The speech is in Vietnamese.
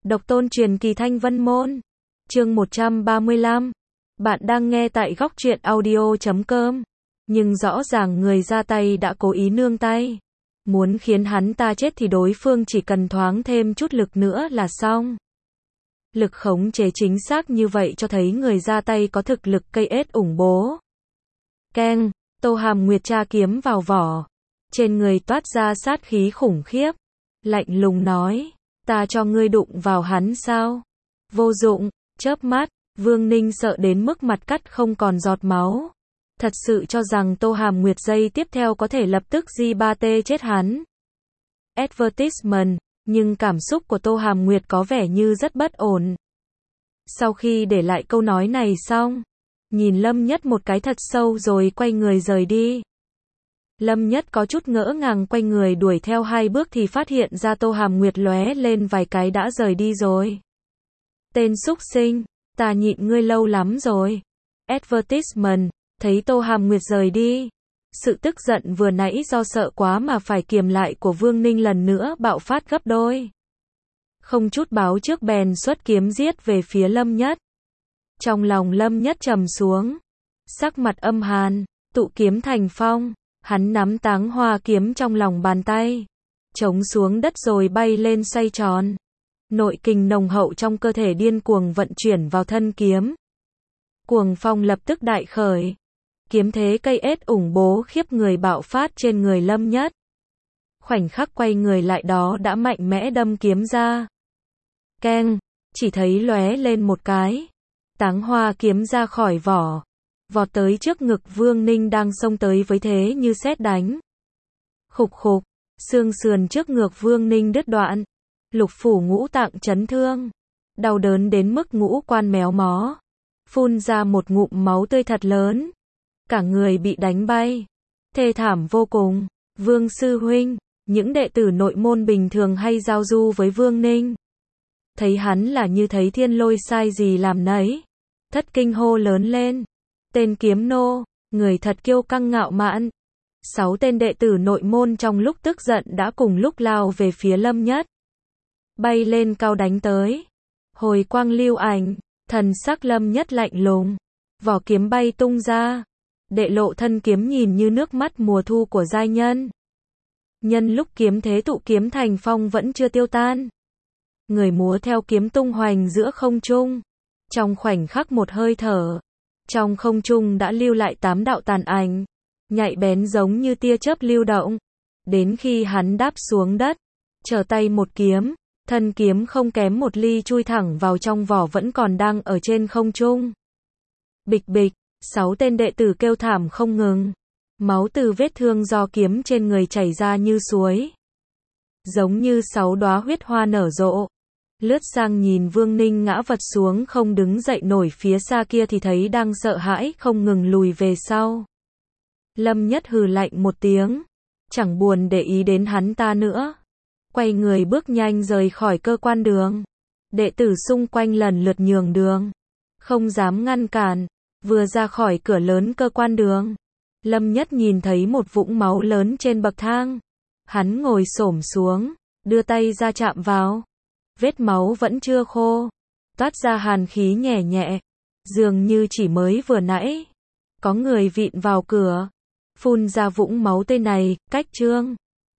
Độc tôn truyền kỳ Thanh Vân Môn. Chương 135. Bạn đang nghe tại góc truyện audio.com. Nhưng rõ ràng người ra tay đã cố ý nương tay. Muốn khiến hắn ta chết thì đối phương chỉ cần thoáng thêm chút lực nữa là xong. Lực khống chế chính xác như vậy cho thấy người ra tay có thực lực cây ết ủng bố. Keng, Tô Hàm Nguyệt tra kiếm vào vỏ. Trên người toát ra sát khí khủng khiếp. Lạnh lùng nói, ta cho ngươi đụng vào hắn sao? Vô dụng, chớp mắt, Vương Ninh sợ đến mức mặt cắt không còn giọt máu. Thật sự cho rằng Tô Hàm Nguyệt giây tiếp theo có thể lập tức G3T chết hắn. Advertisement, nhưng cảm xúc của Tô Hàm Nguyệt có vẻ như rất bất ổn. Sau khi để lại câu nói này xong, nhìn Lâm Nhất một cái thật sâu rồi quay người rời đi. Lâm Nhất có chút ngỡ ngàng quay người đuổi theo 2 bước thì phát hiện ra Tô Hàm Nguyệt lóe lên vài cái đã rời đi rồi. Tên súc sinh, ta nhịn ngươi lâu lắm rồi. Advertisement, thấy Tô Hàm Nguyệt rời đi. Sự tức giận vừa nãy do sợ quá mà phải kiềm lại của Vương Ninh lần nữa bạo phát gấp đôi. Không chút báo trước bèn xuất kiếm giết về phía Lâm Nhất. Trong lòng Lâm Nhất trầm xuống. Sắc mặt âm hàn, tụ kiếm thành phong. Hắn nắm Táng Hoa kiếm trong lòng bàn tay. Chống xuống đất rồi bay lên xoay tròn. Nội kình nồng hậu trong cơ thể điên cuồng vận chuyển vào thân kiếm. Cuồng phong lập tức đại khởi. Kiếm thế cây ết ủng bố khiếp người bạo phát trên người Lâm Nhất. Khoảnh khắc quay người lại đó đã mạnh mẽ đâm kiếm ra. Keng, chỉ thấy lóe lên một cái. Táng Hoa kiếm ra khỏi vỏ. Vọt tới trước ngực Vương Ninh đang xông tới với thế như sét đánh. Khục khục, xương sườn trước ngực Vương Ninh đứt đoạn. Lục phủ ngũ tạng chấn thương. Đau đớn đến mức ngũ quan méo mó. Phun ra một ngụm máu tươi thật lớn. Cả người bị đánh bay. Thê thảm vô cùng. Vương sư huynh, những đệ tử nội môn bình thường hay giao du với Vương Ninh. Thấy hắn là như thấy thiên lôi sai gì làm nấy. Thất kinh hô lớn lên. Tên kiếm nô, người thật kiêu căng ngạo mạn. 6 tên đệ tử nội môn trong lúc tức giận đã cùng lúc lao về phía Lâm Nhất. Bay lên cao đánh tới. Hồi quang lưu ảnh, thần sắc Lâm Nhất lạnh lùng. Vỏ kiếm bay tung ra. Đệ lộ thân kiếm nhìn như nước mắt mùa thu của giai nhân. Nhân lúc kiếm thế tụ kiếm thành phong vẫn chưa tiêu tan. Người múa theo kiếm tung hoành giữa không trung. Trong khoảnh khắc một hơi thở. Trong không trung đã lưu lại 8 đạo tàn ảnh. Nhạy bén giống như tia chớp lưu động. Đến khi hắn đáp xuống đất. Trở tay một kiếm. Thân kiếm không kém một ly chui thẳng vào trong vỏ vẫn còn đang ở trên không trung. Bịch bịch. 6 tên đệ tử kêu thảm không ngừng. Máu từ vết thương do kiếm trên người chảy ra như suối. Giống như 6 đóa huyết hoa nở rộ. Lướt sang nhìn Vương Ninh ngã vật xuống không đứng dậy nổi phía xa kia thì thấy đang sợ hãi không ngừng lùi về sau. Lâm Nhất hừ lạnh một tiếng. Chẳng buồn để ý đến hắn ta nữa. Quay người bước nhanh rời khỏi cơ quan đường. Đệ tử xung quanh lần lượt nhường đường. Không dám ngăn cản. Vừa ra khỏi cửa lớn cơ quan đường. Lâm Nhất nhìn thấy một vũng máu lớn trên bậc thang. Hắn ngồi xổm xuống. Đưa tay ra chạm vào. Vết máu vẫn chưa khô. Toát ra hàn khí nhẹ nhẹ. Dường như chỉ mới vừa nãy. Có người vịn vào cửa. Phun ra vũng máu tươi này, cách trương.